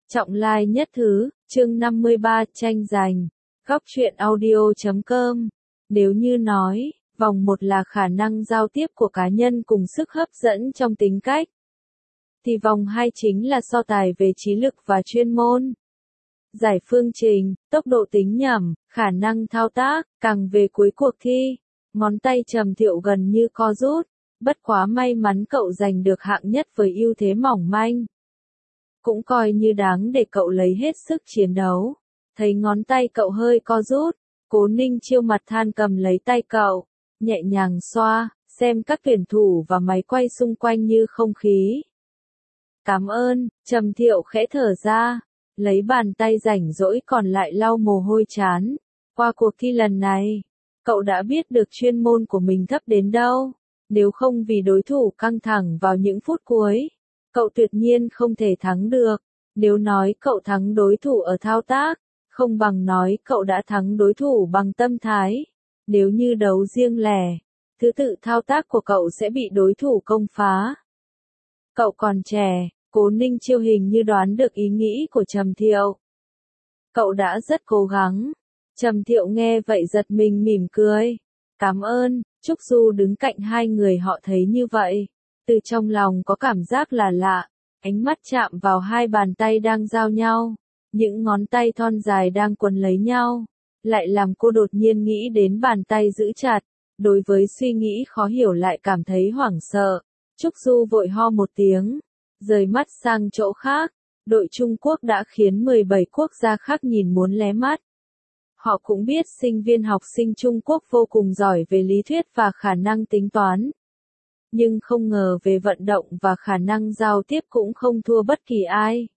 Trọng lai nhất thứ, chương 53 tranh giành. Góc truyện audio.com. Nếu như nói, vòng 1 là khả năng giao tiếp của cá nhân cùng sức hấp dẫn trong tính cách, thì vòng 2 chính là so tài về trí lực và chuyên môn. Giải phương trình, tốc độ tính nhẩm, khả năng thao tác, càng về cuối cuộc thi, ngón tay Trầm Thiệu gần như co rút, bất quá may mắn cậu giành được hạng nhất với ưu thế mỏng manh. Cũng coi như đáng để cậu lấy hết sức chiến đấu. Thấy ngón tay cậu hơi co rút, Cố Ninh Chiêu mặt than cầm lấy tay cậu, nhẹ nhàng xoa, xem các tuyển thủ và máy quay xung quanh như không khí. Cảm ơn, Trầm Thiệu khẽ thở ra, lấy bàn tay rảnh rỗi còn lại lau mồ hôi trán. Qua cuộc thi lần này, cậu đã biết được chuyên môn của mình thấp đến đâu. Nếu không vì đối thủ căng thẳng vào những phút cuối, cậu tuyệt nhiên không thể thắng được. Nếu nói cậu thắng đối thủ ở thao tác, không bằng nói cậu đã thắng đối thủ bằng tâm thái. Nếu như đấu riêng lẻ, thứ tự thao tác của cậu sẽ bị đối thủ công phá. Cậu còn trẻ, Cố Ninh Chiêu hình như đoán được ý nghĩ của Trầm Thiệu. Cậu đã rất cố gắng. Trầm Thiệu nghe vậy giật mình mỉm cười. Cảm ơn. Trúc Du đứng cạnh hai người họ thấy như vậy, từ trong lòng có cảm giác là lạ, ánh mắt chạm vào hai bàn tay đang giao nhau, những ngón tay thon dài đang quấn lấy nhau, lại làm cô đột nhiên nghĩ đến bàn tay giữ chặt, đối với suy nghĩ khó hiểu lại cảm thấy hoảng sợ. Trúc Du vội ho một tiếng, rời mắt sang chỗ khác, đội Trung Quốc đã khiến 17 quốc gia khác nhìn muốn lé mắt. Họ cũng biết sinh viên học sinh Trung Quốc vô cùng giỏi về lý thuyết và khả năng tính toán. Nhưng không ngờ về vận động và khả năng giao tiếp cũng không thua bất kỳ ai.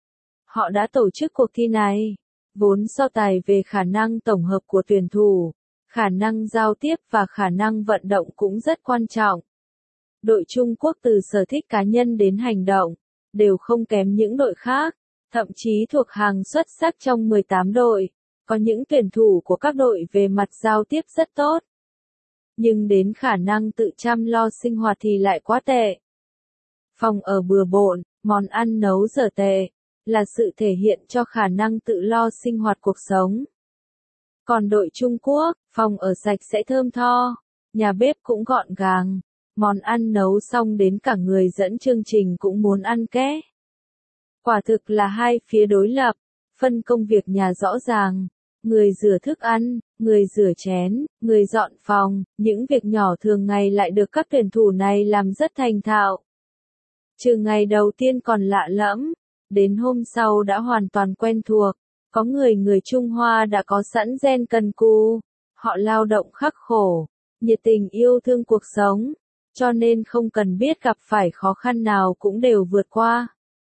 Họ đã tổ chức cuộc thi này, vốn so tài về khả năng tổng hợp của tuyển thủ, khả năng giao tiếp và khả năng vận động cũng rất quan trọng. Đội Trung Quốc từ sở thích cá nhân đến hành động, đều không kém những đội khác, thậm chí thuộc hàng xuất sắc trong 18 đội. Có những tuyển thủ của các đội về mặt giao tiếp rất tốt. Nhưng đến khả năng tự chăm lo sinh hoạt thì lại quá tệ. Phòng ở bừa bộn, món ăn nấu dở tệ, là sự thể hiện cho khả năng tự lo sinh hoạt cuộc sống. Còn đội Trung Quốc, phòng ở sạch sẽ thơm tho, nhà bếp cũng gọn gàng, món ăn nấu xong đến cả người dẫn chương trình cũng muốn ăn ké. Quả thực là hai phía đối lập, phân công việc nhà rõ ràng. Người rửa thức ăn, người rửa chén, người dọn phòng, những việc nhỏ thường ngày lại được các tuyển thủ này làm rất thành thạo. Trừ ngày đầu tiên còn lạ lẫm, đến hôm sau đã hoàn toàn quen thuộc. Có người Trung Hoa đã có sẵn gen cần cù, họ lao động khắc khổ, nhiệt tình yêu thương cuộc sống, cho nên không cần biết gặp phải khó khăn nào cũng đều vượt qua.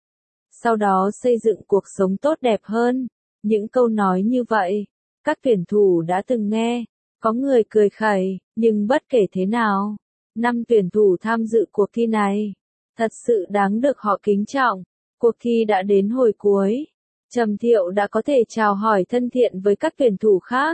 Sau đó xây dựng cuộc sống tốt đẹp hơn. Những câu nói như vậy, các tuyển thủ đã từng nghe, có người cười khẩy, nhưng bất kể thế nào, 5 tuyển thủ tham dự cuộc thi này, thật sự đáng được họ kính trọng. Cuộc thi đã đến hồi cuối, Trầm Thiệu đã có thể chào hỏi thân thiện với các tuyển thủ khác.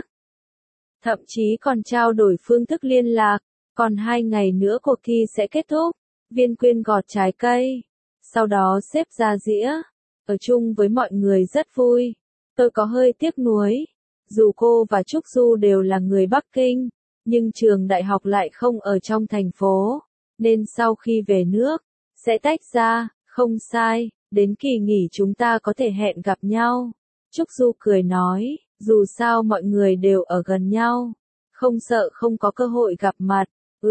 Thậm chí còn trao đổi phương thức liên lạc, còn 2 ngày nữa cuộc thi sẽ kết thúc. Viên Quyên gọt trái cây, sau đó xếp ra dĩa, ở chung với mọi người rất vui. Tôi có hơi tiếc nuối, dù cô và Trúc Du đều là người Bắc Kinh, nhưng trường đại học lại không ở trong thành phố, nên sau khi về nước, sẽ tách ra, không sai, đến kỳ nghỉ chúng ta có thể hẹn gặp nhau. Trúc Du cười nói, dù sao mọi người đều ở gần nhau, không sợ không có cơ hội gặp mặt.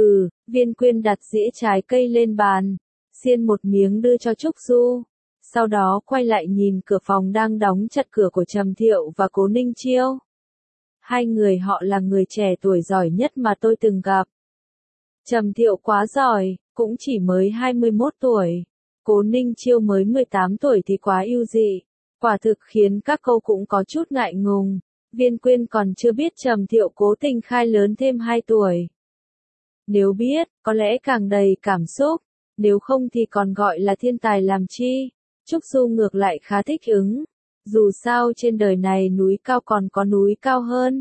Viên Quyên đặt dĩa trái cây lên bàn, xiên một miếng đưa cho Trúc Du. Sau đó quay lại nhìn cửa phòng đang đóng chặt cửa của Trầm Thiệu và Cố Ninh Chiêu. Hai người họ là người trẻ tuổi giỏi nhất mà tôi từng gặp. Trầm Thiệu quá giỏi, cũng chỉ mới 21 tuổi. Cố Ninh Chiêu mới 18 tuổi thì quá ưu dị. Quả thực khiến các cô cũng có chút ngại ngùng. Viên Quyên còn chưa biết Trầm Thiệu cố tình khai lớn thêm 2 tuổi. Nếu biết, có lẽ càng đầy cảm xúc. Nếu không thì còn gọi là thiên tài làm chi. Trúc Du ngược lại khá thích ứng. Dù sao trên đời này núi cao còn có núi cao hơn.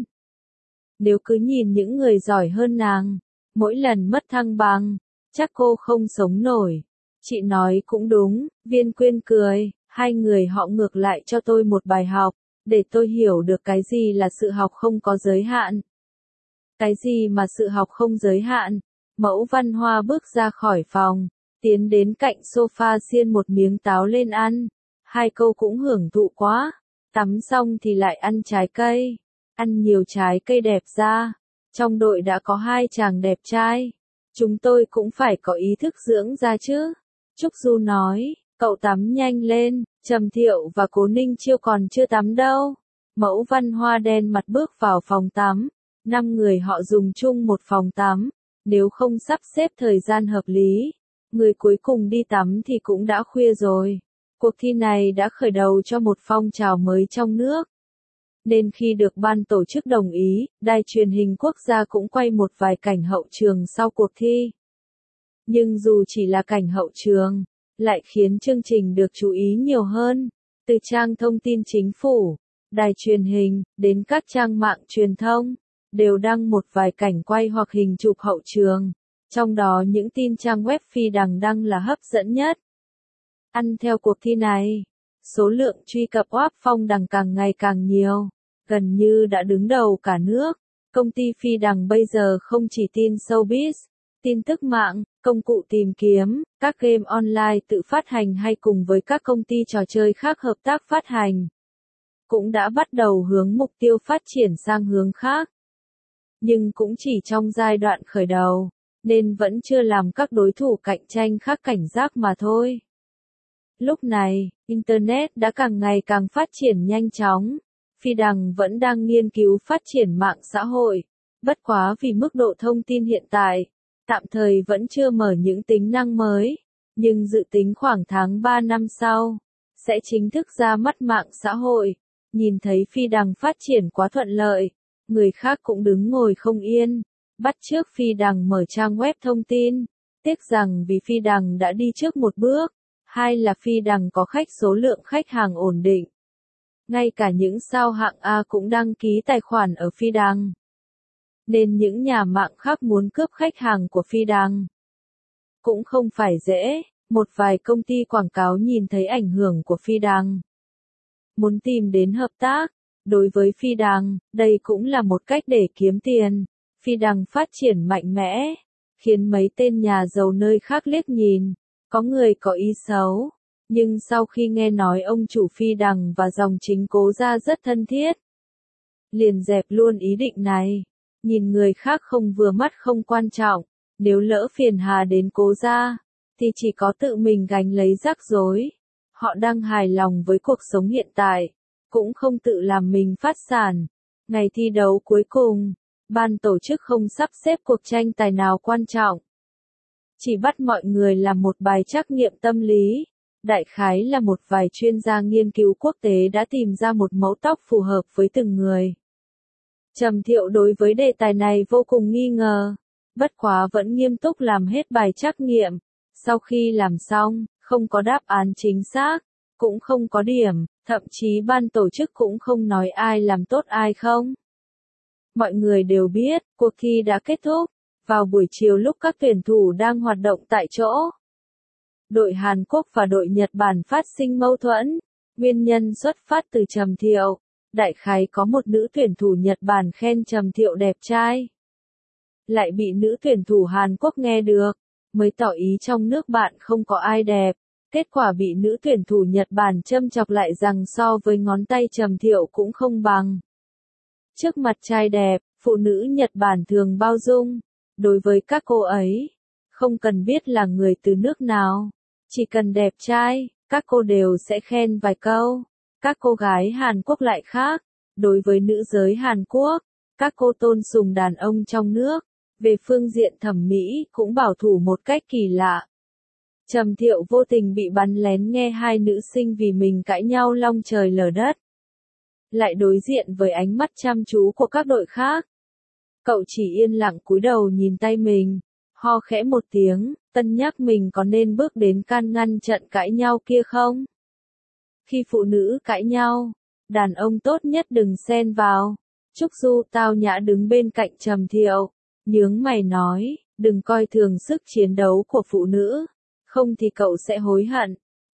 Nếu cứ nhìn những người giỏi hơn nàng, mỗi lần mất thăng bằng, chắc cô không sống nổi. Chị nói cũng đúng, Viên Quyên cười, Hai người họ ngược lại cho tôi một bài học, để tôi hiểu được cái gì là sự học không có giới hạn. Cái gì mà sự học không giới hạn. Mẫu Văn Hoa bước ra khỏi phòng, tiến đến cạnh sofa xiên một miếng táo lên ăn. Hai câu cũng hưởng thụ quá. Tắm xong thì lại ăn trái cây. Ăn nhiều trái cây đẹp ra. Trong đội đã có hai chàng đẹp trai. Chúng tôi cũng phải có ý thức dưỡng da chứ. Trúc Du nói, cậu tắm nhanh lên, Trầm Thiệu và Cố Ninh Chiêu còn chưa tắm đâu. Mẫu Văn Hoa đen mặt bước vào phòng tắm. 5 người họ dùng chung một phòng tắm. Nếu không sắp xếp thời gian hợp lý, người cuối cùng đi tắm thì cũng đã khuya rồi. Cuộc thi này đã khởi đầu cho một phong trào mới trong nước. Nên khi được ban tổ chức đồng ý, đài truyền hình quốc gia cũng quay một vài cảnh hậu trường sau cuộc thi. Nhưng dù chỉ là cảnh hậu trường, lại khiến chương trình được chú ý nhiều hơn. Từ trang thông tin chính phủ, đài truyền hình, đến các trang mạng truyền thông, đều đăng một vài cảnh quay hoặc hình chụp hậu trường. Trong đó những tin trang web Phi Đằng đăng là hấp dẫn nhất. Ăn theo cuộc thi này, số lượng truy cập web Phong Đằng càng ngày càng nhiều, gần như đã đứng đầu cả nước. Công ty Phi Đằng bây giờ không chỉ tin showbiz, tin tức mạng, công cụ tìm kiếm, các game online tự phát hành hay cùng với các công ty trò chơi khác hợp tác phát hành, cũng đã bắt đầu hướng mục tiêu phát triển sang hướng khác. Nhưng cũng chỉ trong giai đoạn khởi đầu, nên vẫn chưa làm các đối thủ cạnh tranh khác cảnh giác mà thôi. Lúc này, Internet đã càng ngày càng phát triển nhanh chóng. Phi Đằng vẫn đang nghiên cứu phát triển mạng xã hội. Bất quá vì mức độ thông tin hiện tại, tạm thời vẫn chưa mở những tính năng mới. Nhưng dự tính khoảng tháng 3 năm sau, sẽ chính thức ra mắt mạng xã hội. Nhìn thấy Phi Đằng phát triển quá thuận lợi, người khác cũng đứng ngồi không yên, bắt chước Phi Đằng mở trang web thông tin. Tiếc rằng vì Phi Đằng đã đi trước một bước, hai là Phi Đằng có số lượng khách hàng ổn định. Ngay cả những sao hạng A cũng đăng ký tài khoản ở Phi Đằng. Nên những nhà mạng khác muốn cướp khách hàng của Phi Đằng cũng không phải dễ. Một vài công ty quảng cáo nhìn thấy ảnh hưởng của Phi Đằng, muốn tìm đến hợp tác. Đối với Phi Đằng, đây cũng là một cách để kiếm tiền. Phi Đằng phát triển mạnh mẽ, khiến mấy tên nhà giàu nơi khác liếc nhìn. Có người có ý xấu, nhưng sau khi nghe nói ông chủ Phi Đằng và dòng chính Cố gia rất thân thiết, liền dẹp luôn ý định này. Nhìn người khác không vừa mắt không quan trọng, nếu lỡ phiền hà đến Cố gia, thì chỉ có tự mình gánh lấy rắc rối. Họ đang hài lòng với cuộc sống hiện tại, cũng không tự làm mình phát sản. Ngày thi đấu cuối cùng, ban tổ chức không sắp xếp cuộc tranh tài nào quan trọng, chỉ bắt mọi người làm một bài trắc nghiệm tâm lý. Đại khái là một vài chuyên gia nghiên cứu quốc tế đã tìm ra một mẫu tóc phù hợp với từng người. Trầm Thiệu đối với đề tài này vô cùng nghi ngờ, bất quá vẫn nghiêm túc làm hết bài trắc nghiệm. Sau khi làm xong, không có đáp án chính xác, cũng không có điểm, thậm chí ban tổ chức cũng không nói ai làm tốt ai không. Mọi người đều biết, cuộc thi đã kết thúc. Vào buổi chiều lúc các tuyển thủ đang hoạt động tại chỗ, đội Hàn Quốc và đội Nhật Bản phát sinh mâu thuẫn. Nguyên nhân xuất phát từ Trầm Thiệu. Đại khái có một nữ tuyển thủ Nhật Bản khen Trầm Thiệu đẹp trai, lại bị nữ tuyển thủ Hàn Quốc nghe được, mới tỏ ý trong nước bạn không có ai đẹp. Kết quả bị nữ tuyển thủ Nhật Bản châm chọc lại rằng so với ngón tay Trầm Thiệu cũng không bằng. Trước mặt trai đẹp, phụ nữ Nhật Bản thường bao dung. Đối với các cô ấy, không cần biết là người từ nước nào, chỉ cần đẹp trai, các cô đều sẽ khen vài câu. Các cô gái Hàn Quốc lại khác. Đối với nữ giới Hàn Quốc, các cô tôn sùng đàn ông trong nước. Về phương diện thẩm mỹ cũng bảo thủ một cách kỳ lạ. Trầm Thiệu vô tình bị bắn lén nghe hai nữ sinh vì mình cãi nhau long trời lở đất. Lại đối diện với ánh mắt chăm chú của các đội khác. Cậu chỉ yên lặng cúi đầu nhìn tay mình, ho khẽ một tiếng, cân nhắc mình có nên bước đến can ngăn trận cãi nhau kia không? Khi phụ nữ cãi nhau, đàn ông tốt nhất đừng xen vào. Trúc Du tao nhã đứng bên cạnh Trầm Thiệu, nhướng mày nói, đừng coi thường sức chiến đấu của phụ nữ, không thì cậu sẽ hối hận.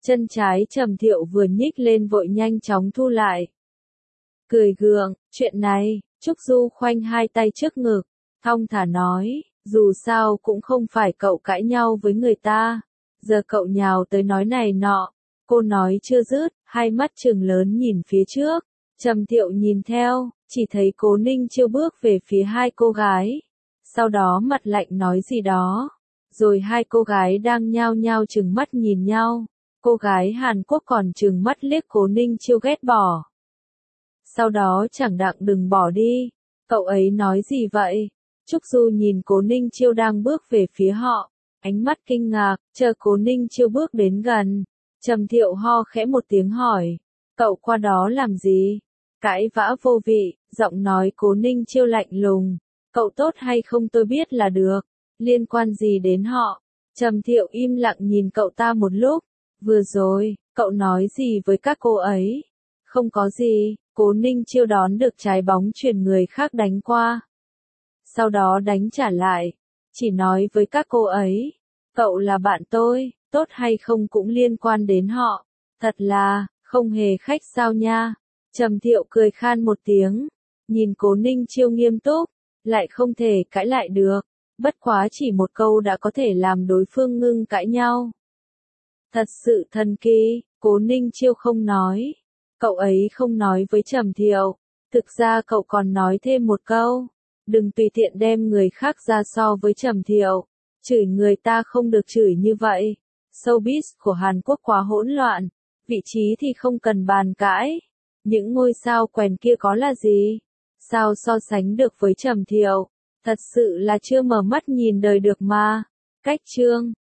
Chân trái Trầm Thiệu vừa nhích lên vội nhanh chóng thu lại. Cười gượng, chuyện này, Trúc Du khoanh hai tay trước ngực, thong thả nói, dù sao cũng không phải cậu cãi nhau với người ta, giờ cậu nhào tới nói này nọ. Cô nói chưa dứt, hai mắt trừng lớn nhìn phía trước, Trầm Thiệu nhìn theo, chỉ thấy Cố Ninh Chiêu bước về phía hai cô gái, sau đó mặt lạnh nói gì đó, rồi hai cô gái đang nhao nhao trừng mắt nhìn nhau, cô gái Hàn Quốc còn trừng mắt liếc Cố Ninh Chiêu ghét bỏ. Sau đó chẳng đặng đừng bỏ đi, cậu ấy nói gì vậy? Trúc Du nhìn Cố Ninh Chiêu đang bước về phía họ, ánh mắt kinh ngạc, chờ Cố Ninh Chiêu bước đến gần. Trầm Thiệu ho khẽ một tiếng hỏi, cậu qua đó làm gì? Cãi vã vô vị, giọng nói Cố Ninh Chiêu lạnh lùng, cậu tốt hay không tôi biết là được, liên quan gì đến họ? Trầm Thiệu im lặng nhìn cậu ta một lúc, vừa rồi, cậu nói gì với các cô ấy? Không có gì, Cố Ninh Chiêu đón được trái bóng chuyển người khác đánh qua. Sau đó đánh trả lại, chỉ nói với các cô ấy, cậu là bạn tôi, tốt hay không cũng liên quan đến họ, thật là, không hề khách sao nha. Trầm Thiệu cười khan một tiếng, nhìn Cố Ninh Chiêu nghiêm túc, lại không thể cãi lại được, bất quá chỉ một câu đã có thể làm đối phương ngưng cãi nhau. Thật sự thần kỳ, Cố Ninh Chiêu không nói, cậu ấy không nói với Trầm Thiệu, thực ra cậu còn nói thêm một câu, đừng tùy tiện đem người khác ra so với Trầm Thiệu, chửi người ta không được chửi như vậy. Showbiz của Hàn Quốc quá hỗn loạn, vị trí thì không cần bàn cãi. Những ngôi sao quèn kia có là gì? Sao so sánh được với Trầm Thiệu? Thật sự là chưa mở mắt nhìn đời được mà. Cách chương